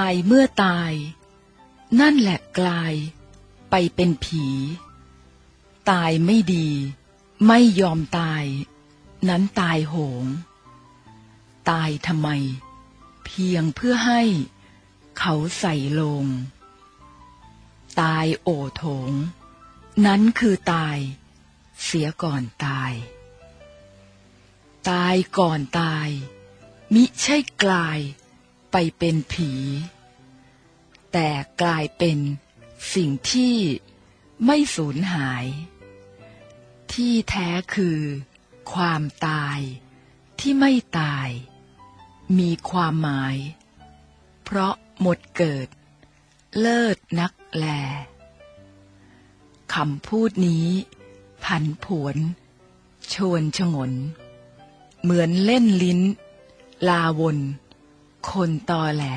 ายเมื่อตายนั่นแหละกลายไปเป็นผี ตายไม่ดีไม่ยอมตายนั้นตายโหงตายทำไมเพียงเพื่อให้เขาใส่ลงตายโอโถงนั้นคือตายเสียก่อนตายตายก่อนตายมิใช่กลายไปเป็นผีแต่กลายเป็นสิ่งที่ไม่สูญหายที่แท้คือความตายที่ไม่ตายมีความหมายเพราะหมดเกิดเลิศนักแลคำพูดนี้ผันผวนชวนฉงนเหมือนเล่นลิ้นลาวนคนตอแหล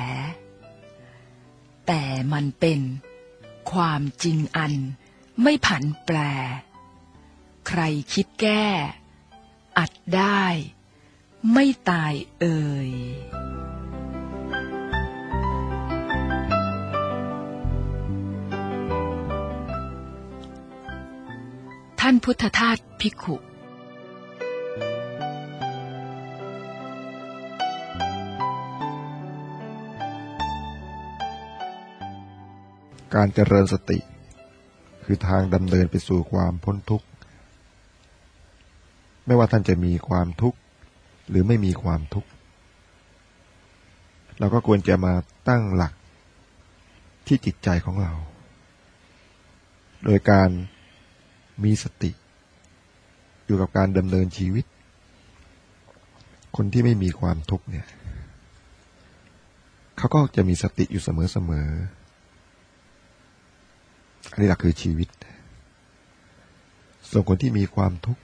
แต่มันเป็นความจริงอันไม่ผันแปรใครคิดแก้อัดได้ไม่ตายเอ่ยท่านพุทธทาสภิกขุการเจริญสติคือทางดำเนินไปสู่ความพ้นทุกข์ไม่ว่าท่านจะมีความทุกข์หรือไม่มีความทุกข์เราก็ควรจะมาตั้งหลักที่จิตใจของเราโดยการมีสติอยู่กับการดำเนินชีวิตคนที่ไม่มีความทุกข์เนี่ยเขาก็จะมีสติอยู่เสมออันนี้แหละคือชีวิตส่วนคนที่มีความทุกข์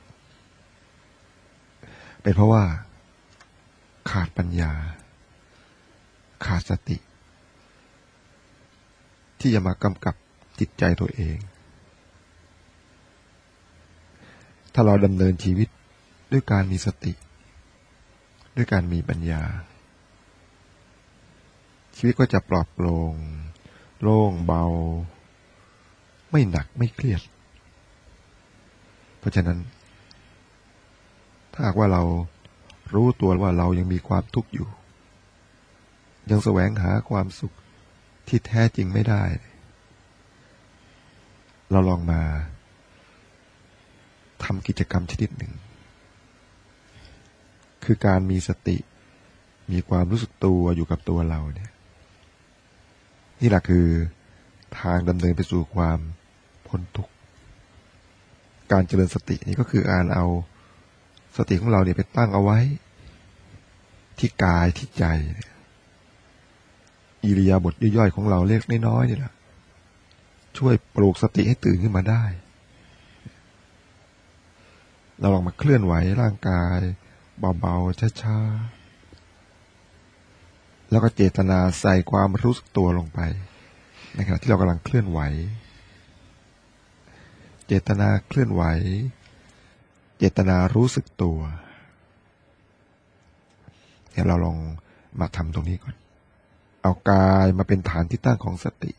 เป็นเพราะว่าขาดปัญญาขาดสติที่จะมากำกับจิตใจตัวเองถ้าเราดำเนินชีวิตด้วยการมีสติด้วยการมีปัญญาชีวิตก็จะปลอดโปร่งโล่งเบาไม่หนักไม่เครียดเพราะฉะนั้นถ้าหากว่าเรารู้ตัวว่าเรายังมีความทุกข์อยู่ยังแสวงหาความสุขที่แท้จริงไม่ได้เราลองมาทำกิจกรรมชนิดหนึ่งคือการมีสติมีความรู้สึกตัวอยู่กับตัวเราเนี่ยนี่แหละคือทางดำเนินไปสู่ความพ้นทุกข์การเจริญสตินี่ก็คือการเอาสติของเราเนี่ยไปตั้งเอาไว้ที่กายที่ใจอิริยาบถย่อยๆของเราเล็กน้อยๆนี่แหละช่วยปลุกสติให้ตื่นขึ้นมาได้เราลองมาเคลื่อนไหวร่างกายเบาๆช้าๆแล้วก็เจตนาใส่ความรู้สึกตัวลงไปในขณะที่เรากำลังเคลื่อนไหวเจตนาเคลื่อนไหวเจตนารู้สึกตัวเดี๋ยวเราลองมาทำตรงนี้ก่อนเอากายมาเป็นฐานที่ตั้งของสติ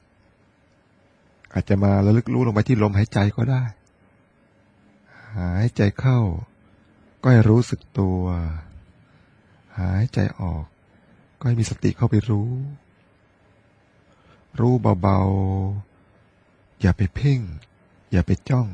อาจจะมาระลึกรู้ลงไปที่ลมหายใจก็ได้หายใจเข้าก็ให้รู้สึกตัวหายใจออกก็ให้มีสติเข้าไปรู้เบาๆอย่าไปเพ่งอย่าไปจ้อง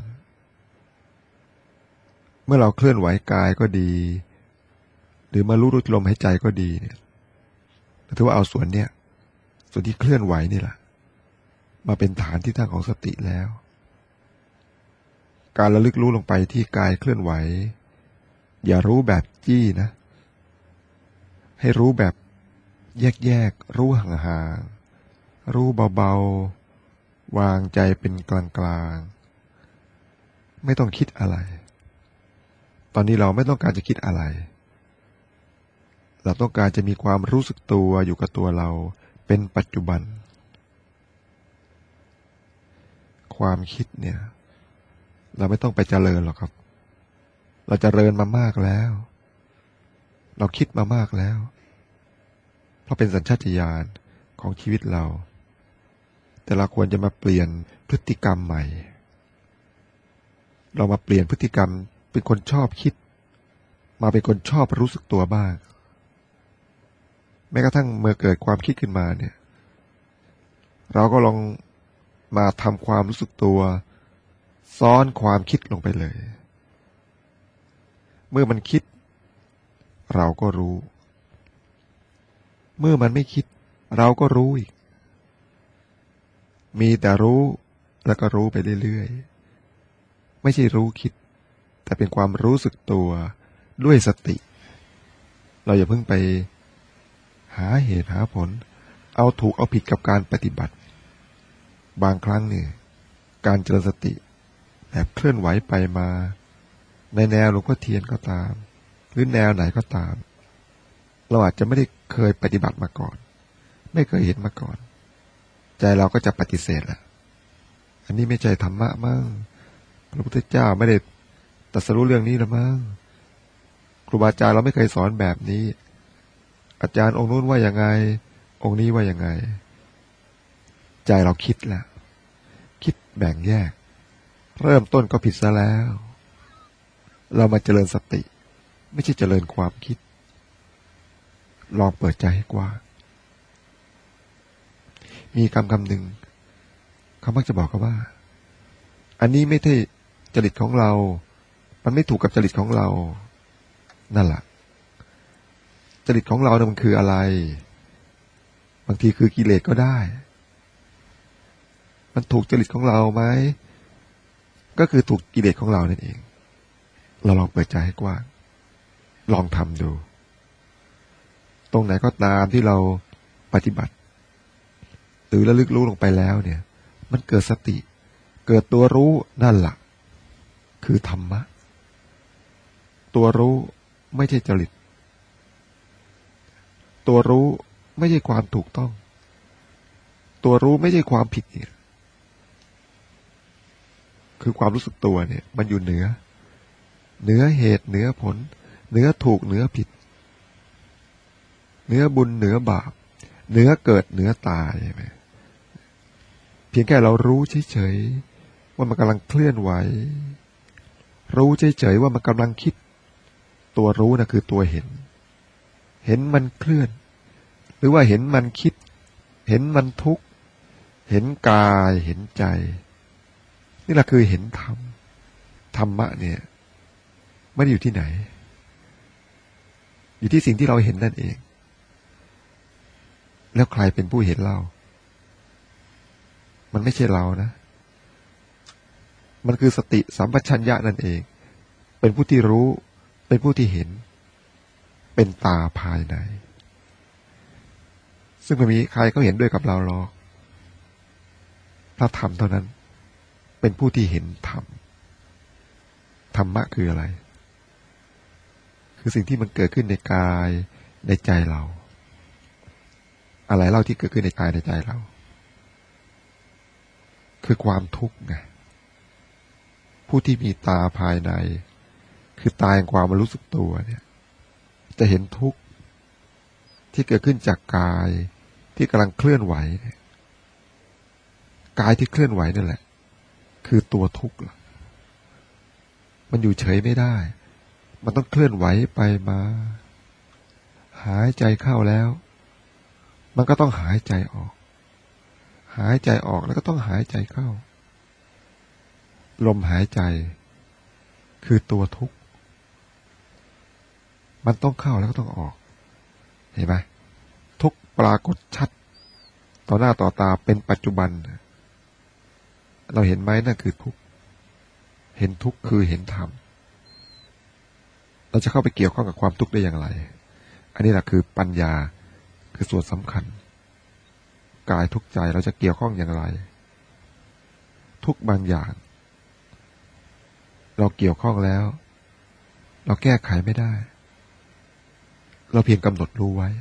เมื่อเราเคลื่อนไหวกายก็ดีหรือมารู้ลมหายใจก็ดีเนี่ยถือว่าเอาส่วนที่เคลื่อนไหวนี่แหละมาเป็นฐานที่ตั้งของสติแล้วการระลึกรู้ลงไปที่กายเคลื่อนไหวอย่ารู้แบบจี้นะให้รู้แบบแยกรู้ห่างๆรู้เบาๆวางใจเป็นกลางๆไม่ต้องคิดอะไรตอนนี้เราไม่ต้องการจะคิดอะไรเราต้องการจะมีความรู้สึกตัวอยู่กับตัวเราเป็นปัจจุบันความคิดเนี่ยเราไม่ต้องไปเจริญหรอกครับเราเจริญมามากแล้วเราคิดมามากแล้วเพราะเป็นสัญชาตญาณของชีวิตเราแต่เราควรจะมาเปลี่ยนพฤติกรรมใหม่เรามาเปลี่ยนพฤติกรรมเป็นคนชอบคิดมาเป็นคนชอบรู้สึกตัวบ้างแม้กระทั่งเมื่อเกิดความคิดขึ้นมาเนี่ยเราก็ลองมาทำความรู้สึกตัวซ้อนความคิดลงไปเลยเมื่อมันคิดเราก็รู้เมื่อมันไม่คิดเราก็รู้อีกมีแต่รู้แล้วก็รู้ไปเรื่อยๆไม่ใช่รู้คิดแต่เป็นความรู้สึกตัวด้วยสติเราอย่าเพิ่งไปหาเหตุหาผลเอาถูกเอาผิดกับการปฏิบัติบางครั้งเนี่ยการเจริญสติแบบเคลื่อนไหวไปมาในแนวหลวงพ่อเทียนก็ตามหรือแนวไหนก็ตามเราอาจจะไม่ได้เคยปฏิบัติมาก่อนไม่เคยเห็นมาก่อนใจเราก็จะปฏิเสธแหละอันนี้ไม่ใช่ธรรมะมั้งพระพุทธเจ้าไม่ได้ตรัสรู้เรื่องนี้หรอมั้งครูบาอาจารย์เราไม่เคยสอนแบบนี้อาจารย์องค์นู้นว่ายังไงองค์นี้ว่ายังไงใจเราคิดแล้วคิดแบ่งแยกเริ่มต้นก็ผิดซะแล้วเรามาเจริญสติไม่ใช่เจริญความคิดลองเปิดใจให้กว้างมีคำหนึ่งเขามักจะบอกกันว่าอันนี้ไม่ใช่จริตของเรามันไม่ถูกกับจริตของเรานั่นแหละจริตของเราเนี่ยมันคืออะไรบางทีคือกิเลสก็ได้มันถูกจริตของเราไหมก็คือถูกกิเลสของเรานั่นเองเราลองเปิดใจให้กว้างลองทำดูตรงไหนก็ตามที่เราปฏิบัติหรือระลึกรู้ลงไปแล้วเนี่ยมันเกิดสติเกิดตัวรู้นั่นแหละคือธรรมะตัวรู้ไม่ใช่จริตตัวรู้ไม่ใช่ความถูกต้องตัวรู้ไม่ใช่ความผิดเนี่ยคือความรู้สึกตัวเนี่ยมันอยู่เหนือเหตุเหนือผลเหนือถูกเหนือผิดเหนือบุญเหนือบาปเหนือเกิดเหนือตายใช่ไหมเพียงแค่เรารู้เฉยๆว่ามันกำลังเคลื่อนไหวรู้เฉยๆว่ามันกำลังคิดตัวรู้นะคือตัวเห็นมันเคลื่อนหรือว่าเห็นมันคิดเห็นมันทุกข์เห็นกายเห็นใจนี่แหละคือเห็นธรรมธรรมะเนี่ยไม่ได้อยู่ที่ไหนอยู่ที่สิ่งที่เราเห็นนั่นเองแล้วใครเป็นผู้เห็นเรามันไม่ใช่เรานะมันคือสติสัมปชัญญะนั่นเองเป็นผู้ที่รู้เป็นผู้ที่เห็นเป็นตาภายในซึ่งไม่มีใครเขาเห็นด้วยกับเราหรอกถ้าธรรมเท่านั้นเป็นผู้ที่เห็นธรรมธรรมะคืออะไรคือสิ่งที่มันเกิดขึ้นในกายในใจเราอะไรเล่าที่เกิดขึ้นในกายในใจเราคือความทุกข์ไงผู้ที่มีตาภายในคือตาแห่งความรู้สึกตัวเนี่ยจะเห็นทุกข์ที่เกิดขึ้นจากกายที่กำลังเคลื่อนไหวเนี่ยกายที่เคลื่อนไหวนั่นแหละคือตัวทุกข์มันอยู่เฉยไม่ได้มันต้องเคลื่อนไหวไปมาหายใจเข้าแล้วมันก็ต้องหายใจออกหายใจออกแล้วก็ต้องหายใจเข้าลมหายใจคือตัวทุกข์มันต้องเข้าแล้วก็ต้องออกเห็นไหมทุกข์ปรากฏชัดต่อหน้าต่อตาเป็นปัจจุบันเราเห็นไหมนั่นคือทุกข์เห็นทุกข์คือเห็นธรรมเราจะเข้าไปเกี่ยวข้องกับความทุกข์ได้อย่างไรอันนี้แหละคือปัญญาคือส่วนสำคัญกายทุกข์ใจเราจะเกี่ยวข้องอย่างไรทุกบางอย่างเราเกี่ยวข้องแล้วเราแก้ไขไม่ได้เราเพียงกำหนดรู้ไว้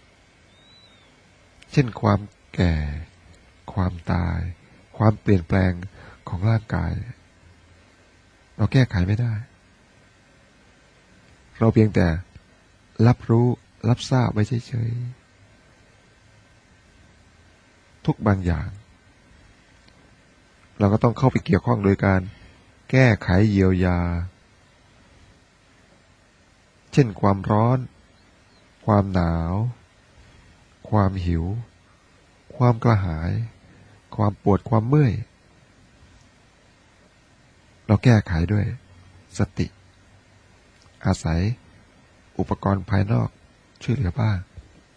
เช่นความแก่ความตายความเปลี่ยนแปลงของร่างกายเราแก้ไขไม่ได้เราเพียงแต่รับรู้รับทราบไว้เฉยทุกข์บางอย่างเราก็ต้องเข้าไปเกี่ยวข้องโดยการแก้ไขเยียวยาเช่นความร้อนความหนาวความหิวความกระหายความปวดความเมื่อยเราแก้ไขด้วยสติอาศัยอุปกรณ์ภายนอกช่วยเหลือบ้าง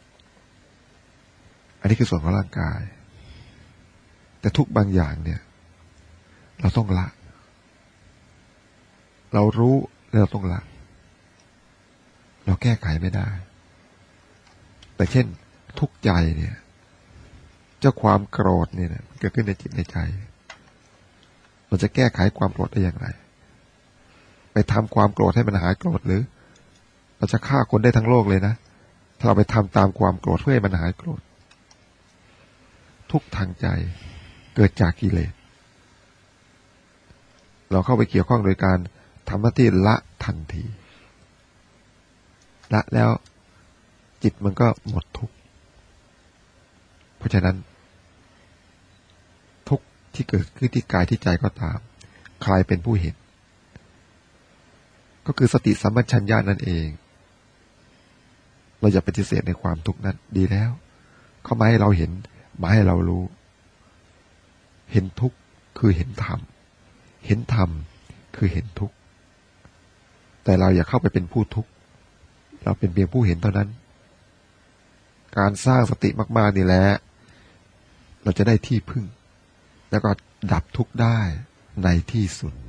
อันนี้คือส่วนของร่างกายแต่ทุกบางอย่างเนี่ยเราต้องละเรารู้แล้วเราต้องละเราแก้ไขไม่ได้แต่เช่นทุกข์ใจเนี่ยเจ้าความโกรธเนี่ยเกิดขึ้นในจิตในใจเราจะแก้ไขความโกรธได้อย่างไรไปทำความโกรธให้มันหายโกรธหรือเราจะฆ่าคนได้ทั้งโลกเลยนะถ้าเราไปทำตามความโกรธเพื่อให้มันหายโกรธทุกทางใจเกิดจากกิเลสเราเข้าไปเกี่ยวข้องโดยการทำหน้าที่ละทันทีละแล้วจิตมันก็หมดทุกข์เพราะฉะนั้นทุกข์ที่เกิดขึ้นที่กายที่ใจก็ตามใครเป็นผู้เห็นก็คือสติสัมปชัญญะนั่นเองเราอย่าปฏิเสธในความทุกข์นั้นดีแล้วเขามาให้เราเห็นมาให้เรารู้เห็นทุกข์คือเห็นธรรมเห็นธรรมคือเห็นทุกข์แต่เราอย่าเข้าไปเป็นผู้ทุกข์เราเป็นเพียงผู้เห็นเท่านั้นการสร้างสติมากๆนี่แหละเราจะได้ที่พึ่งแล้วก็ดับทุกข์ได้ในที่สุด